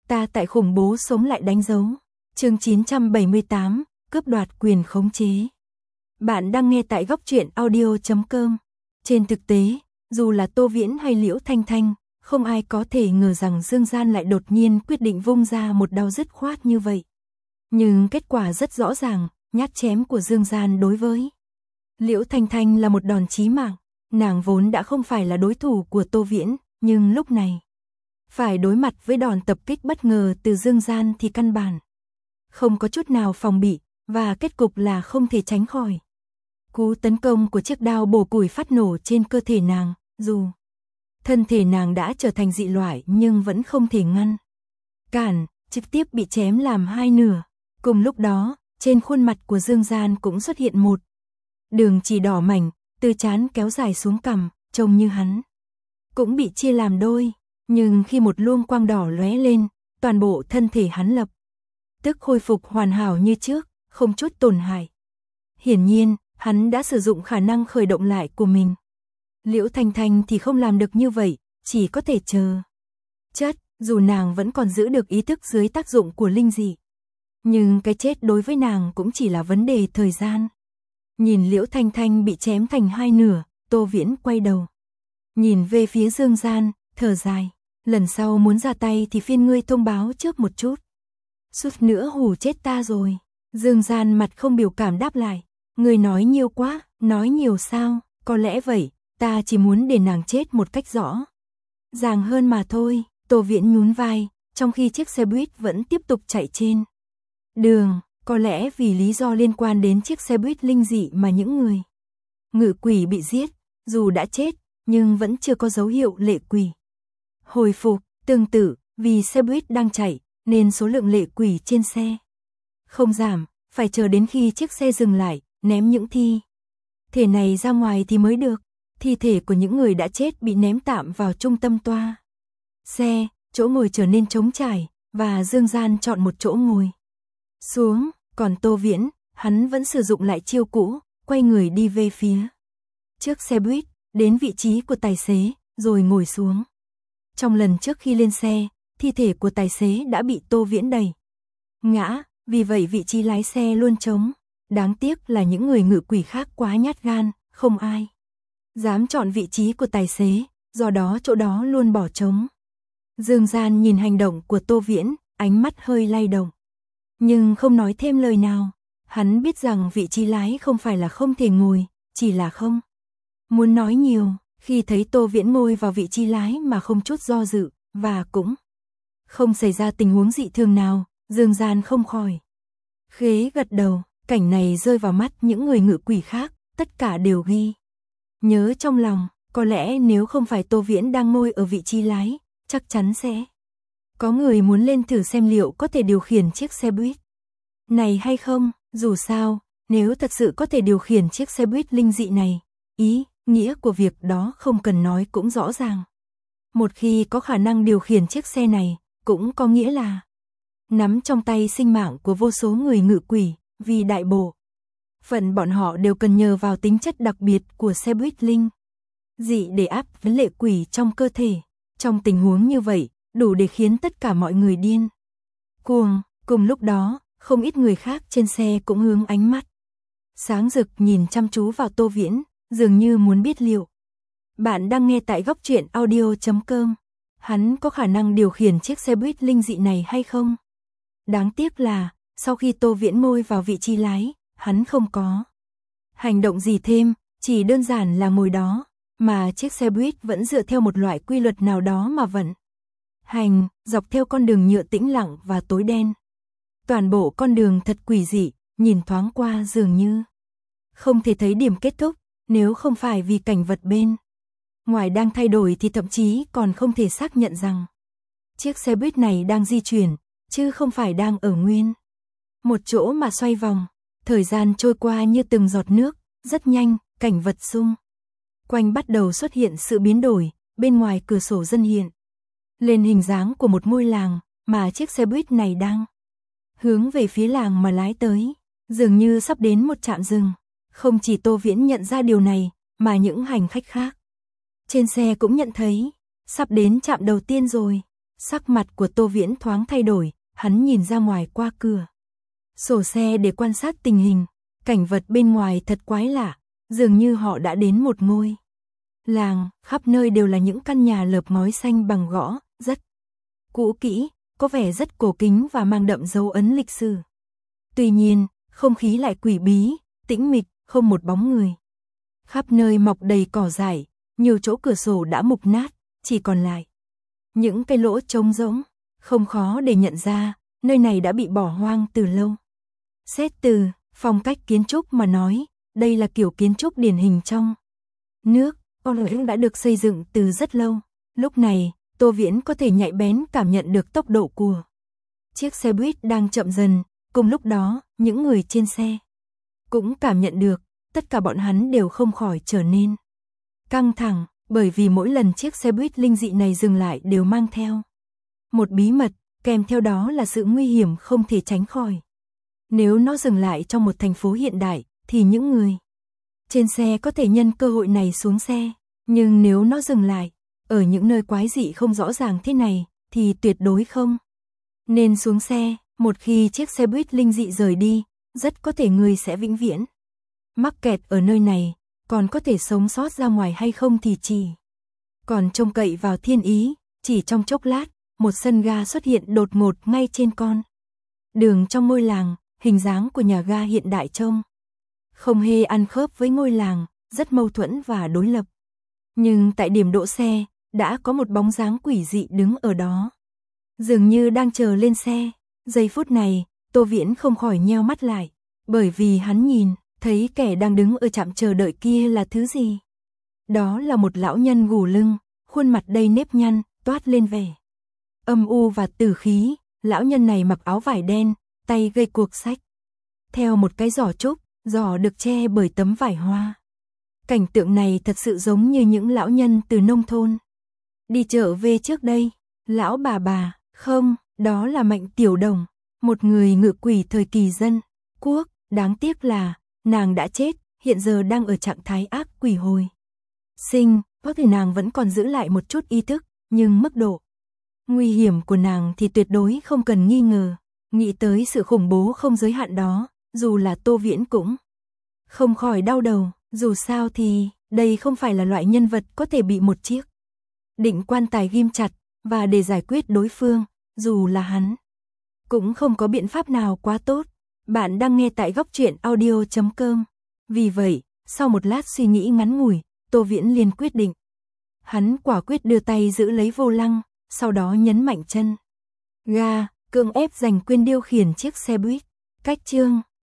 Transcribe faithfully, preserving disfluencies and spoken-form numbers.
Ta tại khủng bố sống lại đánh dấu. Chương chín trăm bảy mươi tám, cướp đoạt quyền khống chế. Bạn đang nghe tại góc truyện audio chấm com. Trên thực tế, dù là Tô Viễn hay Liễu Thanh Thanh, không ai có thể ngờ rằng Dương Gian lại đột nhiên quyết định vung ra một đao dứt khoát như vậy. Nhưng kết quả rất rõ ràng, nhát chém của Dương Gian đối với Liễu Thanh Thanh là một đòn chí mạng. Nàng vốn đã không phải là đối thủ của Tô Viễn, nhưng lúc này phải đối mặt với đòn tập kích bất ngờ từ Dương Gian thì căn bản không có chút nào phòng bị, và kết cục là không thể tránh khỏi. Cú tấn công của chiếc đao bổ củi phát nổ trên cơ thể nàng, dù thân thể nàng đã trở thành dị loại nhưng vẫn không thể ngăn cản, trực tiếp bị chém làm hai nửa. Cùng lúc đó, trên khuôn mặt của Dương Gian cũng xuất hiện một đường chỉ đỏ mảnh, từ trán kéo dài xuống cằm, trông như hắn cũng bị chia làm đôi. Nhưng khi một luồng quang đỏ lóe lên, toàn bộ thân thể hắn lập tức khôi phục hoàn hảo như trước, không chút tổn hại. Hiển nhiên, hắn đã sử dụng khả năng khởi động lại của mình. Liễu Thanh Thanh thì không làm được như vậy, chỉ có thể chờ chết, dù nàng vẫn còn giữ được ý thức dưới tác dụng của linh dị. Nhưng cái chết đối với nàng cũng chỉ là vấn đề thời gian. Nhìn Liễu Thanh Thanh bị chém thành hai nửa, Tô Viễn quay đầu nhìn về phía Dương Gian, thở dài. Lần sau muốn ra tay thì phiên ngươi thông báo trước một chút. Suýt nữa hù chết ta rồi. Dương Gian mặt không biểu cảm đáp lại. Ngươi nói nhiều quá, nói nhiều sao, có lẽ vậy, ta chỉ muốn để nàng chết một cách rõ ràng hơn mà thôi. Tô Viễn nhún vai, trong khi chiếc xe buýt vẫn tiếp tục chạy trên đường. Có lẽ vì lý do liên quan đến chiếc xe buýt linh dị mà những người ngự quỷ bị giết, dù đã chết, nhưng vẫn chưa có dấu hiệu lệ quỷ hồi phục. Tương tự, vì xe buýt đang chạy, nên số lượng lệ quỷ trên xe không giảm, phải chờ đến khi chiếc xe dừng lại, ném những thi thể này ra ngoài thì mới được. Thi thể của những người đã chết bị ném tạm vào trung tâm toa xe, chỗ ngồi trở nên trống trải, và Dương Gian chọn một chỗ ngồi xuống. Còn Tô Viễn, hắn vẫn sử dụng lại chiêu cũ, quay người đi về phía trước xe buýt, đến vị trí của tài xế, rồi ngồi xuống. Trong lần trước khi lên xe, thi thể của tài xế đã bị Tô Viễn đẩy ngã, vì vậy vị trí lái xe luôn trống. Đáng tiếc là những người ngự quỷ khác quá nhát gan, không ai dám chọn vị trí của tài xế, do đó chỗ đó luôn bỏ trống. Dương Gian nhìn hành động của Tô Viễn, ánh mắt hơi lay động, nhưng không nói thêm lời nào. Hắn biết rằng vị trí lái không phải là không thể ngồi, chỉ là không muốn nói nhiều. Khi thấy Tô Viễn ngồi vào vị trí lái mà không chút do dự, và cũng không xảy ra tình huống dị thường nào, Dương Gian không khỏi khẽ gật đầu. Cảnh này rơi vào mắt những người ngự quỷ khác, tất cả đều ghi nhớ trong lòng. Có lẽ nếu không phải Tô Viễn đang ngồi ở vị trí lái, chắc chắn sẽ có người muốn lên thử xem liệu có thể điều khiển chiếc xe buýt này hay không. Dù sao, nếu thật sự có thể điều khiển chiếc xe buýt linh dị này, ý nghĩa của việc đó không cần nói cũng rõ ràng. Một khi có khả năng điều khiển chiếc xe này, cũng có nghĩa là nắm trong tay sinh mạng của vô số người ngự quỷ, vì đại bộ phận bọn họ đều cần nhờ vào tính chất đặc biệt của xe buýt linh dị để áp với lệ quỷ trong cơ thể. Trong tình huống như vậy, đủ để khiến tất cả mọi người điên cuồng. Cùng lúc đó, không ít người khác trên xe cũng hướng ánh mắt sáng rực nhìn chăm chú vào Tô Viễn, dường như muốn biết liệu bạn đang nghe tại góc truyện audio chấm com, hắn có khả năng điều khiển chiếc xe buýt linh dị này hay không. Đáng tiếc là, sau khi Tô Viễn ngồi vào vị trí lái, hắn không có hành động gì thêm, chỉ đơn giản là ngồi đó, mà chiếc xe buýt vẫn dựa theo một loại quy luật nào đó mà vận hành, dọc theo con đường nhựa tĩnh lặng và tối đen. Toàn bộ con đường thật quỷ dị, nhìn thoáng qua dường như không thể thấy điểm kết thúc. Nếu không phải vì cảnh vật bên ngoài đang thay đổi thì thậm chí còn không thể xác nhận rằng chiếc xe buýt này đang di chuyển, chứ không phải đang ở nguyên một chỗ mà xoay vòng. Thời gian trôi qua như từng giọt nước, rất nhanh, cảnh vật xung quanh bắt đầu xuất hiện sự biến đổi. Bên ngoài cửa sổ dần hiện lên hình dáng của một ngôi làng, mà chiếc xe buýt này đang hướng về phía làng mà lái tới, dường như sắp đến một trạm dừng. Không chỉ Tô Viễn nhận ra điều này, mà những hành khách khác trên xe cũng nhận thấy, sắp đến trạm đầu tiên rồi. Sắc mặt của Tô Viễn thoáng thay đổi, hắn nhìn ra ngoài qua cửa sổ xe để quan sát tình hình. Cảnh vật bên ngoài thật quái lạ, dường như họ đã đến một ngôi làng, khắp nơi đều là những căn nhà lợp ngói xanh bằng gõ, rất cũ kỹ, có vẻ rất cổ kính và mang đậm dấu ấn lịch sử. Tuy nhiên, không khí lại quỷ bí, tĩnh mịch, không một bóng người. Khắp nơi mọc đầy cỏ dại, nhiều chỗ cửa sổ đã mục nát, chỉ còn lại những cái lỗ trống rỗng, không khó để nhận ra, nơi này đã bị bỏ hoang từ lâu. Xét từ phong cách kiến trúc mà nói, đây là kiểu kiến trúc điển hình trong nước, Orléans đã được xây dựng từ rất lâu. Lúc này, Tô Viễn có thể nhạy bén cảm nhận được tốc độ của chiếc xe buýt đang chậm dần, cùng lúc đó, những người trên xe cũng cảm nhận được, tất cả bọn hắn đều không khỏi trở nên căng thẳng, bởi vì mỗi lần chiếc xe buýt linh dị này dừng lại đều mang theo một bí mật, kèm theo đó là sự nguy hiểm không thể tránh khỏi. Nếu nó dừng lại trong một thành phố hiện đại, thì những người trên xe có thể nhân cơ hội này xuống xe, nhưng nếu nó dừng lại ở những nơi quái dị không rõ ràng thế này, thì tuyệt đối không nên xuống xe. Một khi chiếc xe buýt linh dị rời đi, rất có thể người sẽ vĩnh viễn mắc kẹt ở nơi này, còn có thể sống sót ra ngoài hay không thì chỉ còn trông cậy vào thiên ý. Chỉ trong chốc lát, một sân ga xuất hiện đột ngột ngay trên con đường trong ngôi làng. Hình dáng của nhà ga hiện đại trông không hề ăn khớp với ngôi làng, rất mâu thuẫn và đối lập. Nhưng tại điểm đỗ xe, đã có một bóng dáng quỷ dị đứng ở đó, dường như đang chờ lên xe. Giây phút này, Tô Viễn không khỏi nheo mắt lại, bởi vì hắn nhìn thấy kẻ đang đứng ở trạm chờ đợi kia là thứ gì. Đó là một lão nhân gù lưng, khuôn mặt đầy nếp nhăn, toát lên vẻ âm u và tử khí. Lão nhân này mặc áo vải đen, tay gây cuộc sách theo một cái giỏ trúc, giỏ được che bởi tấm vải hoa. Cảnh tượng này thật sự giống như những lão nhân từ nông thôn đi chợ về trước đây. Lão bà bà, không, đó là Mạnh Tiểu Đồng, một người ngự quỷ thời kỳ dân quốc. Đáng tiếc là nàng đã chết, hiện giờ đang ở trạng thái ác quỷ hồi sinh. Có thể nàng vẫn còn giữ lại một chút ý thức, nhưng mức độ nguy hiểm của nàng thì tuyệt đối không cần nghi ngờ. Nghĩ tới sự khủng bố không giới hạn đó, dù là Tô Viễn cũng không khỏi đau đầu. Dù sao thì, đây không phải là loại nhân vật có thể bị một chiếc định quan tài ghim chặt, và để giải quyết đối phương, dù là hắn cũng không có biện pháp nào quá tốt. Bạn đang nghe tại góc truyện audio chấm com. Vì vậy, sau một lát suy nghĩ ngắn ngủi, Tô Viễn liền quyết định. Hắn quả quyết đưa tay giữ lấy vô lăng, sau đó nhấn mạnh chân ga, cưỡng ép giành quyền điều khiển chiếc xe buýt. Cách chương